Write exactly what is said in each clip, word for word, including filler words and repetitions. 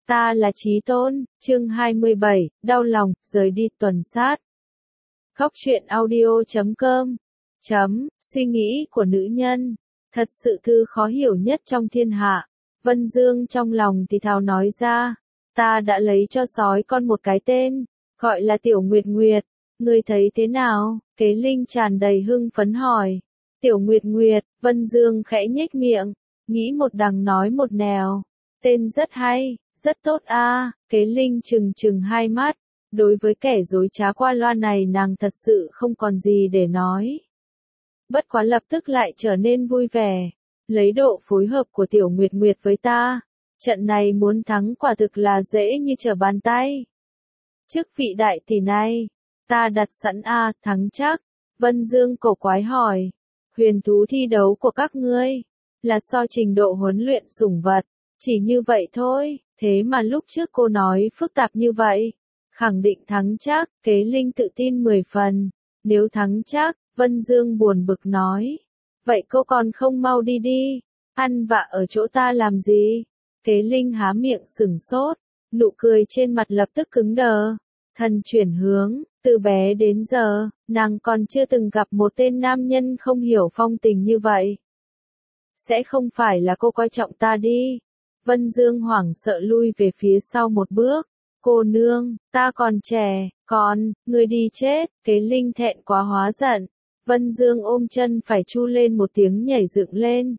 Ta là Chí Tôn, chương hai mươi bảy, đau lòng, rời đi tuần sát. Góc truyện audio chấm com chấm, suy nghĩ của nữ nhân, thật sự thư khó hiểu nhất trong thiên hạ. Vân Dương trong lòng thì thào nói ra, ta đã lấy cho sói con một cái tên, gọi là Tiểu Nguyệt Nguyệt, ngươi thấy thế nào? Kế Linh tràn đầy hưng phấn hỏi. Tiểu Nguyệt Nguyệt, Vân Dương khẽ nhếch miệng, nghĩ một đằng nói một nẻo, tên rất hay. Rất tốt a, à. Kế Linh trừng trừng hai mắt, đối với kẻ dối trá qua loa này nàng thật sự không còn gì để nói. Bất quá lập tức lại trở nên vui vẻ, lấy độ phối hợp của Tiểu Nguyệt Nguyệt với ta, trận này muốn thắng quả thực là dễ như trở bàn tay. Chức vị đại tỷ này, ta đặt sẵn a, à, thắng chắc. Vân Dương cổ quái hỏi, huyền thú thi đấu của các ngươi, là so trình độ huấn luyện sủng vật, chỉ như vậy thôi. Thế mà lúc trước cô nói phức tạp như vậy, khẳng định thắng chắc. Kế Linh tự tin mười phần, nếu thắng chắc, Vân Dương buồn bực nói, vậy cô còn không mau đi đi, ăn vạ ở chỗ ta làm gì? Kế Linh há miệng sửng sốt, nụ cười trên mặt lập tức cứng đờ, thần chuyển hướng, từ bé đến giờ, nàng còn chưa từng gặp một tên nam nhân không hiểu phong tình như vậy. Sẽ không phải là cô coi trọng ta đi? Vân Dương hoảng sợ lui về phía sau một bước. Cô nương, ta còn trẻ, còn, người đi chết. Kế Linh thẹn quá hóa giận. Vân Dương ôm chân phải chu lên một tiếng nhảy dựng lên.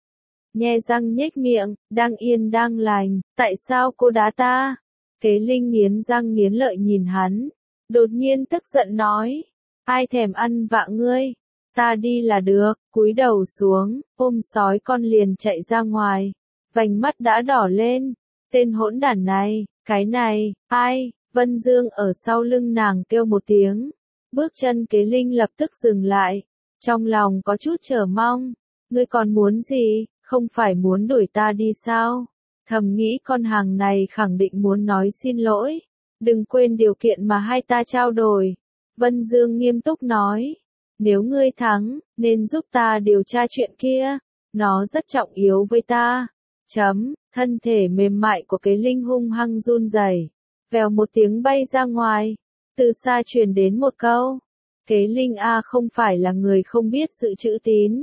Nhe răng nhếch miệng, đang yên đang lành, tại sao cô đá ta? Kế Linh nghiến răng nghiến lợi nhìn hắn, đột nhiên tức giận nói, ai thèm ăn vạ ngươi? Ta đi là được. Cúi đầu xuống, ôm sói con liền chạy ra ngoài. Vành mắt đã đỏ lên, tên hỗn đản này, cái này, ai? Vân Dương ở sau lưng nàng kêu một tiếng, bước chân Kế Linh lập tức dừng lại, trong lòng có chút chờ mong, ngươi còn muốn gì, không phải muốn đuổi ta đi sao? Thầm nghĩ con hàng này khẳng định muốn nói xin lỗi, đừng quên điều kiện mà hai ta trao đổi. Vân Dương nghiêm túc nói, nếu ngươi thắng, nên giúp ta điều tra chuyện kia, nó rất trọng yếu với ta. Chấm, thân thể mềm mại của Kế Linh hung hăng run rẩy, vèo một tiếng bay ra ngoài, từ xa truyền đến một câu, Kế Linh a không phải là người không biết giữ chữ tín.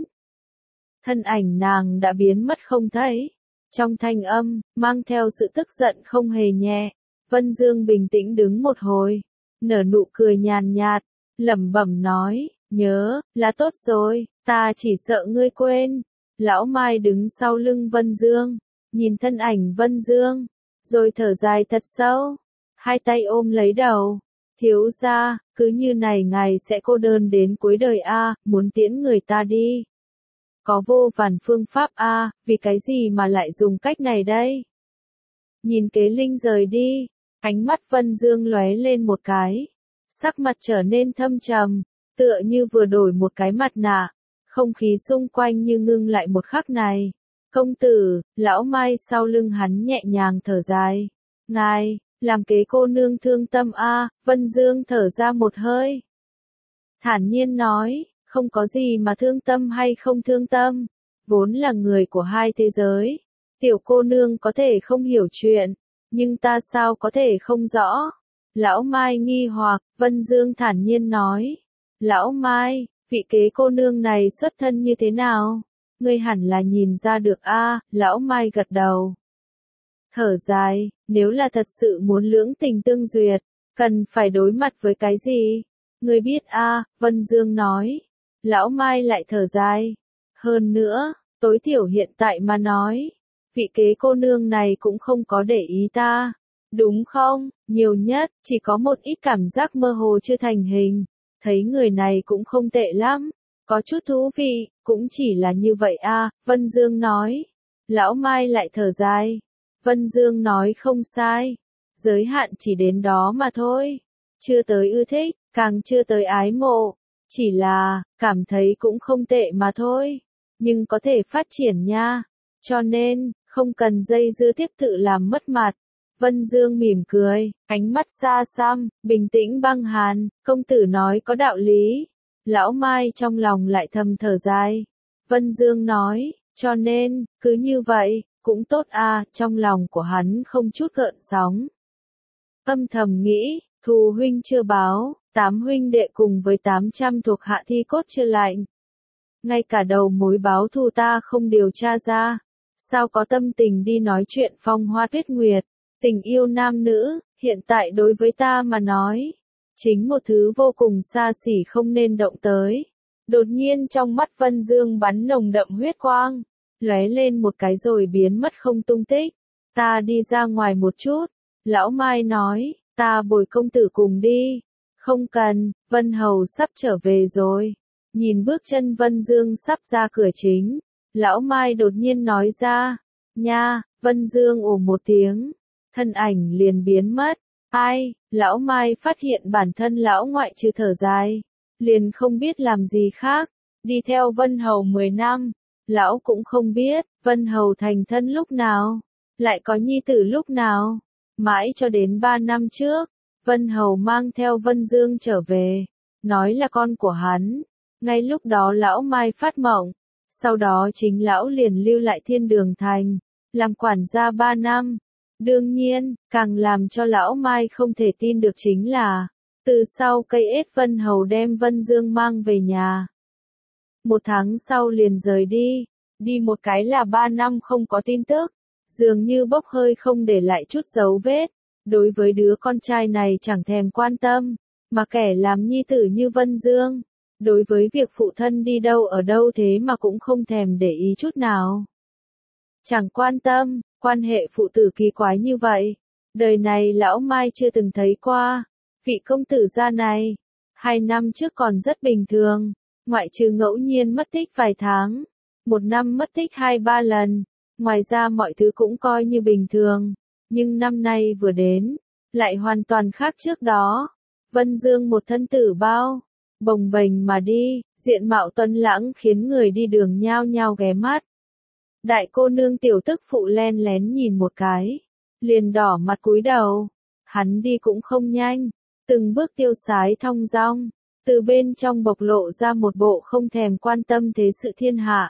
Thân ảnh nàng đã biến mất không thấy, trong thanh âm, mang theo sự tức giận không hề nhẹ. Vân Dương bình tĩnh đứng một hồi, nở nụ cười nhàn nhạt, lẩm bẩm nói, nhớ, là tốt rồi, ta chỉ sợ ngươi quên. Lão Mai đứng sau lưng Vân Dương, nhìn thân ảnh Vân Dương, rồi thở dài thật sâu, hai tay ôm lấy đầu, thiếu gia, cứ như này ngài sẽ cô đơn đến cuối đời a, muốn tiễn người ta đi. Có vô vàn phương pháp a, vì cái gì mà lại dùng cách này đây? Nhìn Kế Linh rời đi, ánh mắt Vân Dương lóe lên một cái, sắc mặt trở nên thâm trầm, tựa như vừa đổi một cái mặt nạ. Không khí xung quanh như ngưng lại một khắc này. Công tử, lão Mai sau lưng hắn nhẹ nhàng thở dài. Ngài, làm kế cô nương thương tâm a. Vân Dương thở ra một hơi, thản nhiên nói, không có gì mà thương tâm hay không thương tâm, vốn là người của hai thế giới. Tiểu cô nương có thể không hiểu chuyện, nhưng ta sao có thể không rõ? Lão Mai nghi hoặc, Vân Dương thản nhiên nói, lão Mai, vị kế cô nương này xuất thân như thế nào? Ngươi hẳn là nhìn ra được a. À, lão Mai gật đầu, thở dài, nếu là thật sự muốn lưỡng tình tương duyệt, cần phải đối mặt với cái gì? Ngươi biết a. À, Vân Dương nói. Lão Mai lại thở dài, hơn nữa, tối thiểu hiện tại mà nói, vị kế cô nương này cũng không có để ý ta, đúng không? Nhiều nhất, chỉ có một ít cảm giác mơ hồ chưa thành hình. Thấy người này cũng không tệ lắm, có chút thú vị, cũng chỉ là như vậy a. À, Vân Dương nói. Lão Mai lại thở dài. Vân Dương nói không sai, giới hạn chỉ đến đó mà thôi, chưa tới ưa thích, càng chưa tới ái mộ, chỉ là, cảm thấy cũng không tệ mà thôi, nhưng có thể phát triển nha, cho nên, không cần dây dưa tiếp tự làm mất mặt. Vân Dương mỉm cười, ánh mắt xa xăm, bình tĩnh băng hàn, công tử nói có đạo lý. Lão Mai trong lòng lại thầm thở dài. Vân Dương nói, cho nên, cứ như vậy, cũng tốt a, trong lòng của hắn không chút gợn sóng. Âm thầm nghĩ, thù huynh chưa báo, tám huynh đệ cùng với tám trăm thuộc hạ thi cốt chưa lạnh. Ngay cả đầu mối báo thù ta không điều tra ra, sao có tâm tình đi nói chuyện phong hoa tuyết nguyệt, tình yêu nam nữ, hiện tại đối với ta mà nói, chính một thứ vô cùng xa xỉ không nên động tới. Đột nhiên trong mắt Vân Dương bắn nồng đậm huyết quang, lóe lên một cái rồi biến mất không tung tích. Ta đi ra ngoài một chút, lão Mai nói, ta bồi công tử cùng đi. Không cần, Vân Hầu sắp trở về rồi. Nhìn bước chân Vân Dương sắp ra cửa chính, lão Mai đột nhiên nói ra, nha, Vân Dương ồ một tiếng, thân ảnh liền biến mất. Ai, lão Mai phát hiện bản thân lão ngoại trừ thở dài, liền không biết làm gì khác, đi theo Vân Hầu mười năm, lão cũng không biết, Vân Hầu thành thân lúc nào, lại có nhi tử lúc nào, mãi cho đến ba năm trước, Vân Hầu mang theo Vân Dương trở về, nói là con của hắn, ngay lúc đó lão Mai phát mộng, sau đó chính lão liền lưu lại Thiên Đường Thành, làm quản gia ba năm. Đương nhiên, càng làm cho lão Mai không thể tin được chính là, từ sau cây ết Vân Hầu đem Vân Dương mang về nhà. Một tháng sau liền rời đi, đi một cái là ba năm không có tin tức, dường như bốc hơi không để lại chút dấu vết. Đối với đứa con trai này chẳng thèm quan tâm, mà kẻ làm nhi tử như Vân Dương, đối với việc phụ thân đi đâu ở đâu thế mà cũng không thèm để ý chút nào. Chẳng quan tâm, quan hệ phụ tử kỳ quái như vậy, đời này lão Mai chưa từng thấy qua. Vị công tử gia này, hai năm trước còn rất bình thường, ngoại trừ ngẫu nhiên mất tích vài tháng, một năm mất tích hai ba lần, ngoài ra mọi thứ cũng coi như bình thường. Nhưng năm nay vừa đến, lại hoàn toàn khác trước đó. Vân Dương một thân tử bao, bồng bềnh mà đi, diện mạo tuấn lãng khiến người đi đường nhao nhao ghé mắt. Đại cô nương tiểu tức phụ len lén nhìn một cái, liền đỏ mặt cúi đầu. Hắn đi cũng không nhanh, từng bước tiêu sái thong dong, từ bên trong bộc lộ ra một bộ không thèm quan tâm thế sự thiên hạ.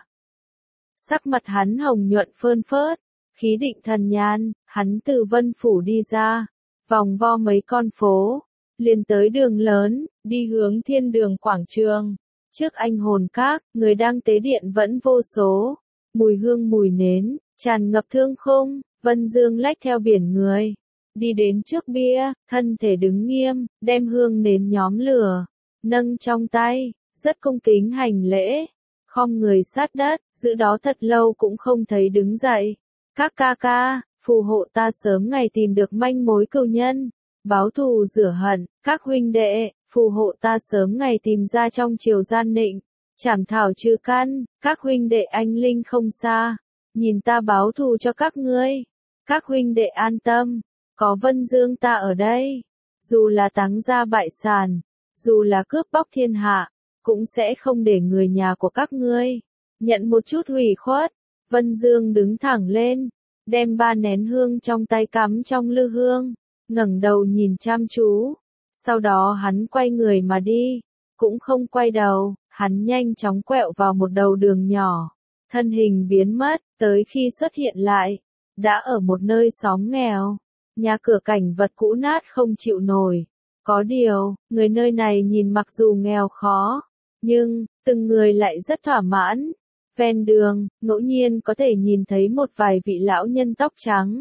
Sắc mặt hắn hồng nhuận phơn phớt, khí định thần nhàn, hắn từ Vân Phủ đi ra, vòng vo mấy con phố, liền tới đường lớn, đi hướng Thiên Đường quảng trường. Trước Anh Hồn Các, người đang tế điện vẫn vô số, mùi hương mùi nến, tràn ngập thương khung. Vân Dương lách theo biển người, đi đến trước bia, thân thể đứng nghiêm, đem hương nến nhóm lửa, nâng trong tay, rất cung kính hành lễ, khom người sát đất, giữ đó thật lâu cũng không thấy đứng dậy. Các ca ca, phù hộ ta sớm ngày tìm được manh mối cừu nhân, báo thù rửa hận. Các huynh đệ, phù hộ ta sớm ngày tìm ra trong triều gian nịnh, trảm thảo trừ căn. Các huynh đệ anh linh không xa, nhìn ta báo thù cho các ngươi. Các huynh đệ an tâm, có Vân Dương ta ở đây, dù là táng gia bại sản, dù là cướp bóc thiên hạ, cũng sẽ không để người nhà của các ngươi nhận một chút hủy khuất. Vân Dương đứng thẳng lên, đem ba nén hương trong tay cắm trong lư hương, ngẩng đầu nhìn chăm chú, sau đó hắn quay người mà đi, cũng không quay đầu, hắn nhanh chóng quẹo vào một đầu đường nhỏ, thân hình biến mất, tới khi xuất hiện lại, đã ở một nơi xóm nghèo, nhà cửa cảnh vật cũ nát không chịu nổi. Có điều, người nơi này nhìn mặc dù nghèo khó, nhưng, từng người lại rất thỏa mãn. Ven đường, ngẫu nhiên có thể nhìn thấy một vài vị lão nhân tóc trắng,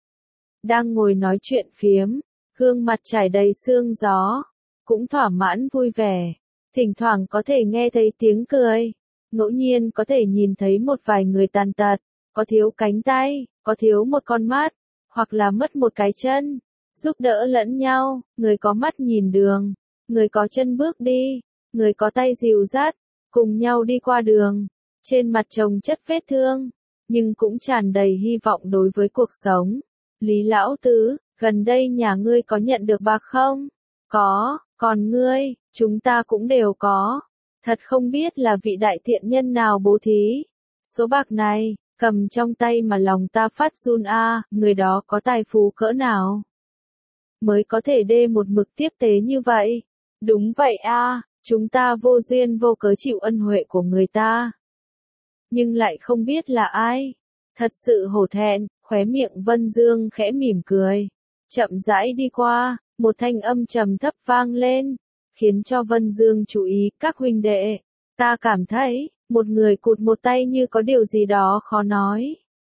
đang ngồi nói chuyện phiếm, gương mặt trải đầy sương gió, cũng thỏa mãn vui vẻ. Thỉnh thoảng có thể nghe thấy tiếng cười, ngẫu nhiên có thể nhìn thấy một vài người tàn tật, có thiếu cánh tay, có thiếu một con mắt, hoặc là mất một cái chân, giúp đỡ lẫn nhau, người có mắt nhìn đường, người có chân bước đi, người có tay dìu dắt, cùng nhau đi qua đường, trên mặt chồng chất vết thương, nhưng cũng tràn đầy hy vọng đối với cuộc sống. Lý lão tứ, gần đây nhà ngươi có nhận được bạc không? Có, còn ngươi, chúng ta cũng đều có. Thật không biết là vị đại thiện nhân nào bố thí. Số bạc này, cầm trong tay mà lòng ta phát run a, à, người đó có tài phú cỡ nào? Mới có thể đê một mực tiếp tế như vậy. Đúng vậy a, à, chúng ta vô duyên vô cớ chịu ân huệ của người ta. Nhưng lại không biết là ai. Thật sự hổ thẹn, khóe miệng Vân Dương khẽ mỉm cười. Chậm rãi đi qua, một thanh âm trầm thấp vang lên, khiến cho Vân Dương chú ý. Các huynh đệ, ta cảm thấy, một người cụt một tay như có điều gì đó khó nói.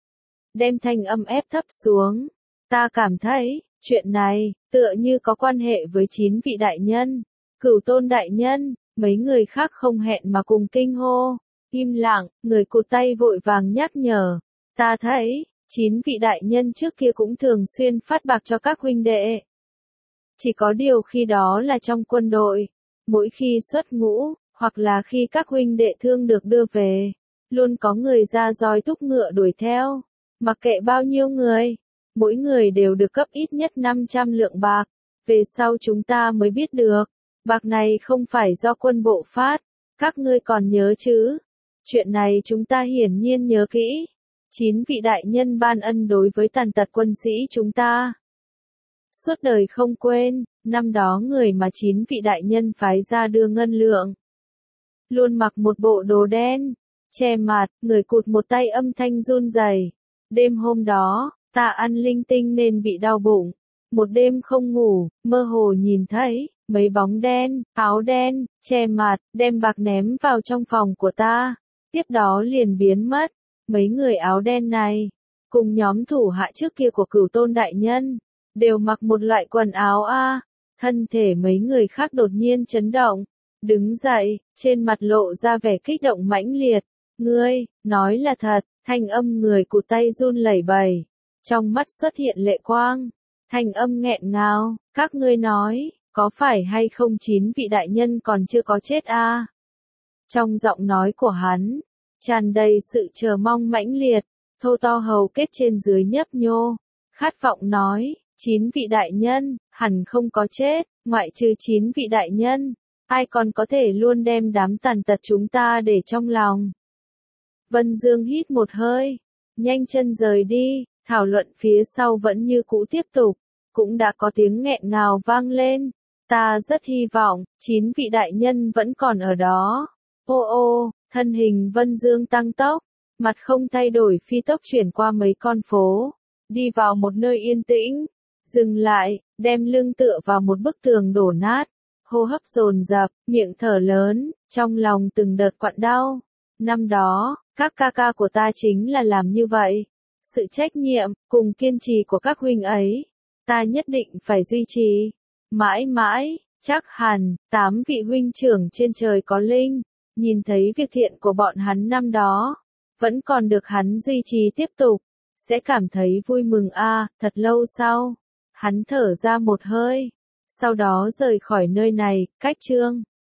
Đem thanh âm ép thấp xuống. Ta cảm thấy, chuyện này, tựa như có quan hệ với chín vị đại nhân. Cửu Tôn đại nhân, mấy người khác không hẹn mà cùng kinh hô. Im lặng, người cụt tay vội vàng nhắc nhở. Ta thấy, chín vị đại nhân trước kia cũng thường xuyên phát bạc cho các huynh đệ. Chỉ có điều khi đó là trong quân đội. Mỗi khi xuất ngũ, hoặc là khi các huynh đệ thương được đưa về, luôn có người ra roi thúc ngựa đuổi theo. Mặc kệ bao nhiêu người, mỗi người đều được cấp ít nhất năm trăm lượng bạc. Về sau chúng ta mới biết được, bạc này không phải do quân bộ phát. Các ngươi còn nhớ chứ? Chuyện này chúng ta hiển nhiên nhớ kỹ. Chín vị đại nhân ban ân đối với tàn tật quân sĩ chúng ta. Suốt đời không quên, năm đó người mà chín vị đại nhân phái ra đưa ngân lượng. Luôn mặc một bộ đồ đen, che mặt, người cụt một tay âm thanh run rẩy. Đêm hôm đó, ta ăn linh tinh nên bị đau bụng. Một đêm không ngủ, mơ hồ nhìn thấy, mấy bóng đen, áo đen, che mặt, đem bạc ném vào trong phòng của ta. Tiếp đó liền biến mất. Mấy người áo đen này, cùng nhóm thủ hạ trước kia của Cửu Tôn đại nhân, đều mặc một loại quần áo a. Thân thể mấy người khác đột nhiên chấn động, đứng dậy, trên mặt lộ ra vẻ kích động mãnh liệt. Ngươi, nói là thật, thanh âm người cụt tay run lẩy bẩy, trong mắt xuất hiện lệ quang, thanh âm nghẹn ngào, các ngươi nói, có phải hay không chín vị đại nhân còn chưa có chết a? Trong giọng nói của hắn, tràn đầy sự chờ mong mãnh liệt, thô to hầu kết trên dưới nhấp nhô, khát vọng nói, chín vị đại nhân, hẳn không có chết, ngoại trừ chín vị đại nhân, ai còn có thể luôn đem đám tàn tật chúng ta để trong lòng. Vân Dương hít một hơi, nhanh chân rời đi, thảo luận phía sau vẫn như cũ tiếp tục, cũng đã có tiếng nghẹn ngào vang lên, ta rất hy vọng, chín vị đại nhân vẫn còn ở đó. Ô ô, thân hình Vân Dương tăng tốc, mặt không thay đổi phi tốc chuyển qua mấy con phố, đi vào một nơi yên tĩnh, dừng lại, đem lưng tựa vào một bức tường đổ nát, hô hấp dồn dập, miệng thở lớn, trong lòng từng đợt quặn đau. Năm đó, các ca ca của ta chính là làm như vậy. Sự trách nhiệm, cùng kiên trì của các huynh ấy, ta nhất định phải duy trì. Mãi mãi, chắc hẳn, tám vị huynh trưởng trên trời có linh, nhìn thấy việc thiện của bọn hắn năm đó, vẫn còn được hắn duy trì tiếp tục, sẽ cảm thấy vui mừng a. Thật lâu sau, hắn thở ra một hơi, sau đó rời khỏi nơi này. Cách chương